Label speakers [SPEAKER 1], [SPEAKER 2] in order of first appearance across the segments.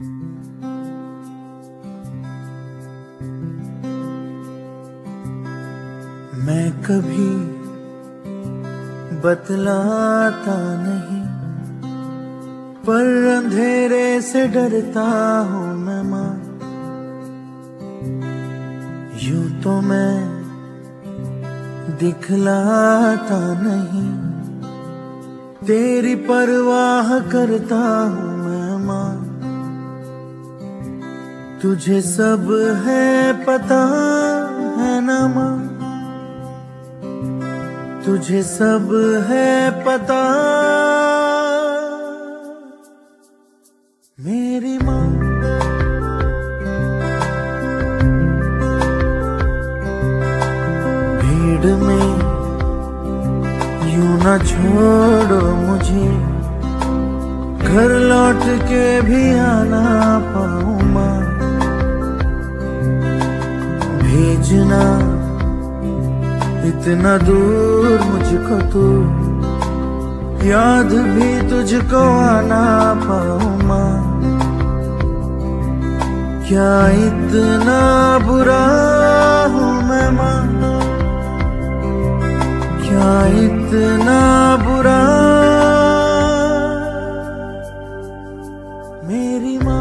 [SPEAKER 1] मैं कभी बतलाता नहीं, पर अंधेरे से डरता हूँ मैं माँ। यूं तो मैं दिखलाता नहीं, तेरी परवाह करता हूँ मैं माँ। तुझे सब है पता है ना माँ, तुझे सब है पता मेरी माँ। भीड़ में यूं ना छोड़ो मुझे, घर लौट के भी आना पाऊँ माँ। भेजना इतना दूर मुझको तू, याद भी तुझको आना पाऊँ माँ। क्या इतना बुरा हूँ मैं माँ, क्या इतना बुरा मेरी माँ।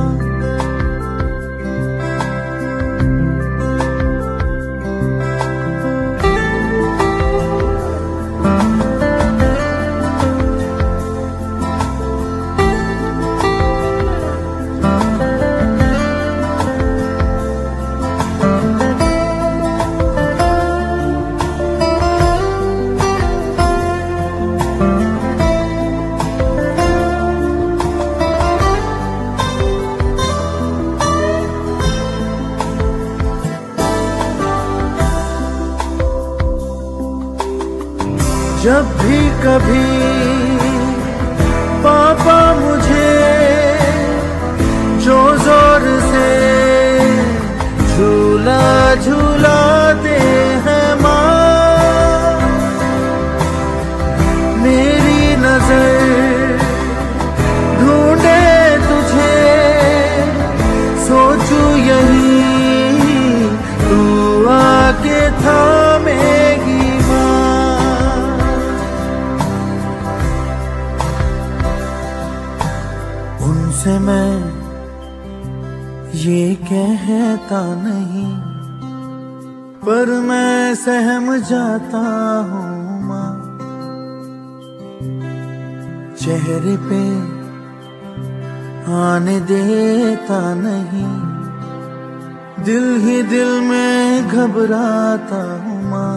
[SPEAKER 1] जब भी कभी पापा मुझे जो जोर से झूला झूलाते हैं माँ, मेरी नजर ढूंढे तुझे, सोचूं यही तू आके थामेगी से। मैं ये कहता नहीं, पर मैं सहम जाता हूँ माँ। चेहरे पे आने देता नहीं, दिल ही दिल में घबराता हूँ माँ।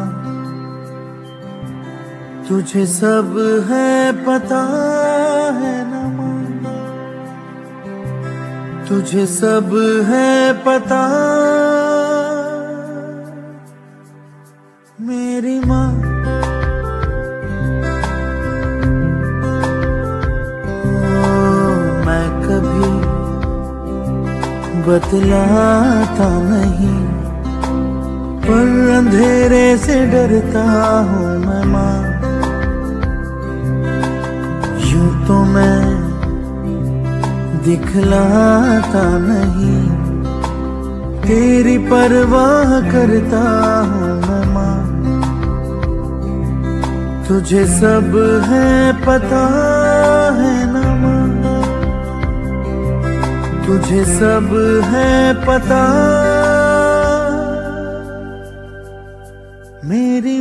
[SPEAKER 1] तुझे सब है पता है ना माँ, तुझे सब है पता मेरी माँ। मैं कभी बतलाता नहीं, पर अंधेरे से डरता हूँ मैं माँ। यूं तो मैं दिखलाता नहीं, तेरी परवाह करता हूँ मैं माँ। तुझे सब है पता है ना माँ, तुझे सब है पता मेरी